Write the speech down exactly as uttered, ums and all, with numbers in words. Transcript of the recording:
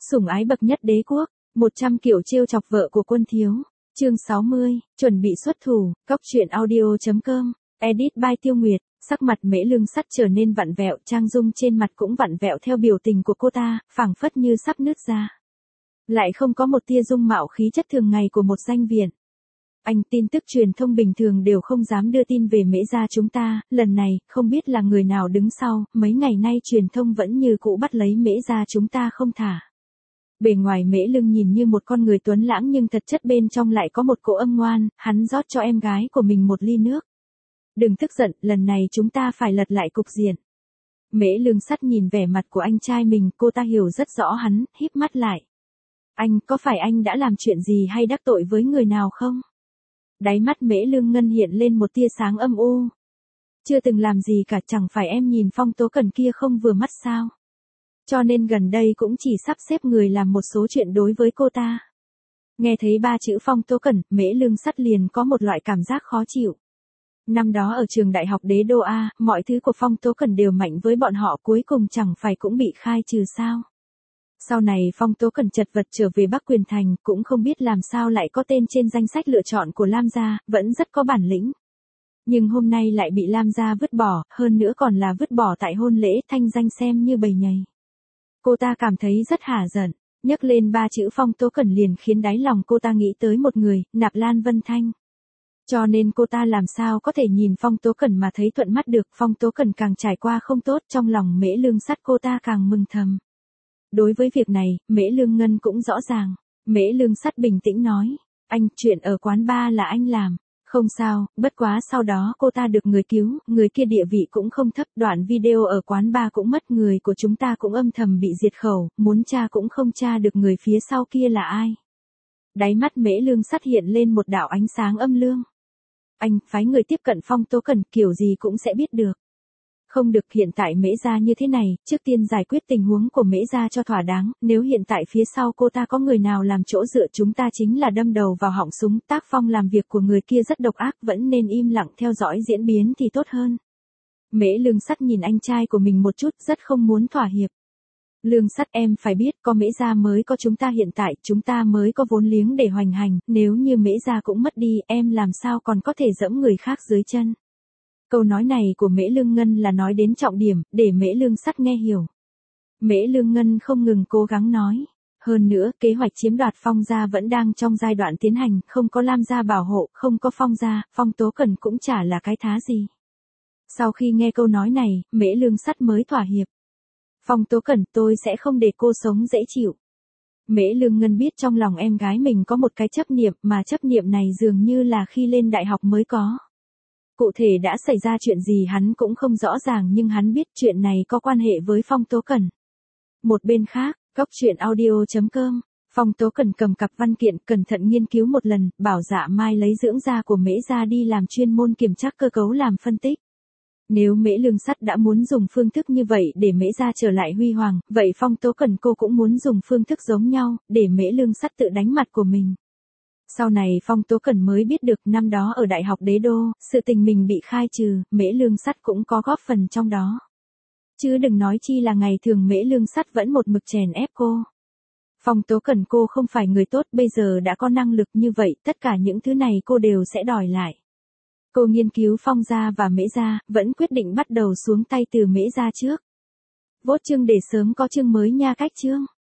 Sủng ái bậc nhất đế quốc, một trăm kiểu trêu chọc vợ của quân thiếu. Chương sáu mươi, chuẩn bị xuất thủ, cóc truyện audio chấm com, edit by Tiêu Nguyệt. Sắc mặt Mễ Lương Sắt trở nên vặn vẹo, trang dung trên mặt cũng vặn vẹo theo biểu tình của cô ta, phảng phất như sắp nứt ra. Lại không có một tia dung mạo khí chất thường ngày của một danh viện. Anh, tin tức truyền thông bình thường đều không dám đưa tin về Mễ gia chúng ta, lần này, không biết là người nào đứng sau, mấy ngày nay truyền thông vẫn như cũ bắt lấy Mễ gia chúng ta không thả. Bề ngoài Mễ Lương nhìn như một con người tuấn lãng nhưng thật chất bên trong lại có một cỗ âm ngoan, hắn rót cho em gái của mình một ly nước. Đừng tức giận, lần này chúng ta phải lật lại cục diện. Mễ Lương Sắt nhìn vẻ mặt của anh trai mình, cô ta hiểu rất rõ hắn, híp mắt lại. Anh, có phải anh đã làm chuyện gì hay đắc tội với người nào không? Đáy mắt Mễ Lương Ngân hiện lên một tia sáng âm u. Chưa từng làm gì cả, chẳng phải em nhìn Phong Tố Cẩn kia không vừa mắt sao? Cho nên gần đây cũng chỉ sắp xếp người làm một số chuyện đối với cô ta. Nghe thấy ba chữ Phong Tố Cẩn, Mễ Lương Sắt liền có một loại cảm giác khó chịu. Năm đó ở trường đại học Đế Đô A, mọi thứ của Phong Tố Cẩn đều mạnh với bọn họ, cuối cùng chẳng phải cũng bị khai trừ sao? Sau này Phong Tố Cẩn chật vật trở về Bắc Quyền Thành, cũng không biết làm sao lại có tên trên danh sách lựa chọn của Lam gia, vẫn rất có bản lĩnh. Nhưng hôm nay lại bị Lam gia vứt bỏ, hơn nữa còn là vứt bỏ tại hôn lễ, thanh danh xem như bầy nhầy. Cô ta cảm thấy rất hả giận, nhắc lên ba chữ Phong Tố Cẩn liền khiến đáy lòng cô ta nghĩ tới một người, Nạp Lan Vân Thanh. Cho nên cô ta làm sao có thể nhìn Phong Tố Cẩn mà thấy thuận mắt được, Phong Tố Cẩn càng trải qua không tốt, trong lòng Mễ Lương Sắt cô ta càng mừng thầm. Đối với việc này, Mễ Lương Ngân cũng rõ ràng. Mễ Lương Sắt bình tĩnh nói, anh, chuyện ở quán bar là anh làm. Không sao, bất quá sau đó cô ta được người cứu, người kia địa vị cũng không thấp, đoạn video ở quán bar cũng mất, người của chúng ta cũng âm thầm bị diệt khẩu, muốn tra cũng không tra được người phía sau kia là ai. Đáy mắt Mễ Lương Sắt hiện lên một đạo ánh sáng âm lương. Anh, phái người tiếp cận Phong Tố Cẩn, kiểu gì cũng sẽ biết được. Không được, hiện tại Mễ gia như thế này, trước tiên giải quyết tình huống của Mễ gia cho thỏa đáng, nếu hiện tại phía sau cô ta có người nào làm chỗ dựa chúng ta chính là đâm đầu vào họng súng, tác phong làm việc của người kia rất độc ác, vẫn nên im lặng theo dõi diễn biến thì tốt hơn. Mễ Lương Sắt nhìn anh trai của mình một chút, rất không muốn thỏa hiệp. Lương Sắt, em phải biết, có Mễ gia mới có chúng ta hiện tại, chúng ta mới có vốn liếng để hoành hành, nếu như Mễ gia cũng mất đi, em làm sao còn có thể dẫm người khác dưới chân. Câu nói này của Mễ Lương Ngân là nói đến trọng điểm, để Mễ Lương Sắt nghe hiểu. Mễ Lương Ngân không ngừng cố gắng nói. Hơn nữa, kế hoạch chiếm đoạt Phong gia vẫn đang trong giai đoạn tiến hành, không có Lam gia bảo hộ, không có Phong gia, Phong Tố Cẩn cũng chả là cái thá gì. Sau khi nghe câu nói này, Mễ Lương Sắt mới thỏa hiệp. Phong Tố Cẩn, tôi sẽ không để cô sống dễ chịu. Mễ Lương Ngân biết trong lòng em gái mình có một cái chấp niệm, mà chấp niệm này dường như là khi lên đại học mới có. Cụ thể đã xảy ra chuyện gì hắn cũng không rõ ràng, nhưng hắn biết chuyện này có quan hệ với Phong Tố Cẩn. Một bên khác, cóc truyện audio chấm com, Phong Tố Cẩn cầm cặp văn kiện cẩn thận nghiên cứu một lần, bảo Dạ Mai lấy dưỡng da của Mễ gia đi làm chuyên môn kiểm tra cơ cấu làm phân tích. Nếu Mễ Lương Sắt đã muốn dùng phương thức như vậy để Mễ gia trở lại huy hoàng, vậy Phong Tố Cẩn cô cũng muốn dùng phương thức giống nhau, để Mễ Lương Sắt tự đánh mặt của mình. Sau này Phong Tố Cẩn mới biết được năm đó ở Đại học Đế Đô, sự tình mình bị khai trừ, Mễ Lương Sắt cũng có góp phần trong đó. Chứ đừng nói chi là ngày thường Mễ Lương Sắt vẫn một mực chèn ép cô. Phong Tố Cẩn cô không phải người tốt, bây giờ đã có năng lực như vậy, tất cả những thứ này cô đều sẽ đòi lại. Cô nghiên cứu Phong gia và Mễ gia, vẫn quyết định bắt đầu xuống tay từ Mễ gia trước. Vote chương để sớm có chương mới nha, cách chương.